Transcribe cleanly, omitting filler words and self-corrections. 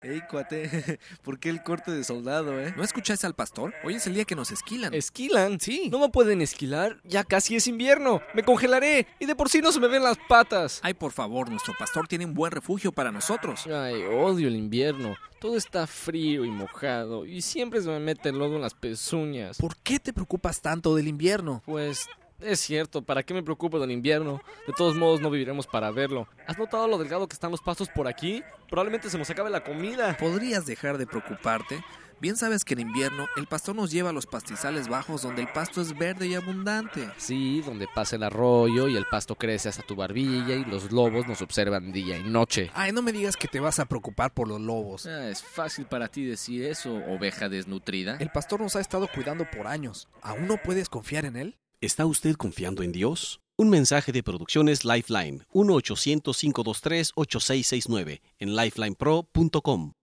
Ey, cuate, ¿por qué el corte de soldado, eh? ¿No escuchaste al pastor? Hoy es el día que nos esquilan. ¿Esquilan? Sí. No me pueden esquilar, ya casi es invierno. Me congelaré y de por sí no se me ven las patas. Ay, por favor, nuestro pastor tiene un buen refugio para nosotros. Ay, odio el invierno. Todo está frío y mojado y siempre se me mete el lodo en las pezuñas. ¿Por qué te preocupas tanto del invierno? Pues es cierto, ¿para qué me preocupo del invierno? De todos modos no viviremos para verlo. ¿Has notado lo delgado que están los pastos por aquí? Probablemente se nos acabe la comida. ¿Podrías dejar de preocuparte? Bien sabes que en invierno el pastor nos lleva a los pastizales bajos donde el pasto es verde y abundante. Sí, donde pasa el arroyo y el pasto crece hasta tu barbilla y los lobos nos observan día y noche. Ay, no me digas que te vas a preocupar por los lobos. Es fácil para ti decir eso, oveja desnutrida. El pastor nos ha estado cuidando por años. ¿Aún no puedes confiar en él? ¿Está usted confiando en Dios? Un mensaje de Producciones Lifeline, 1-800-523-8669, en lifelinepro.com.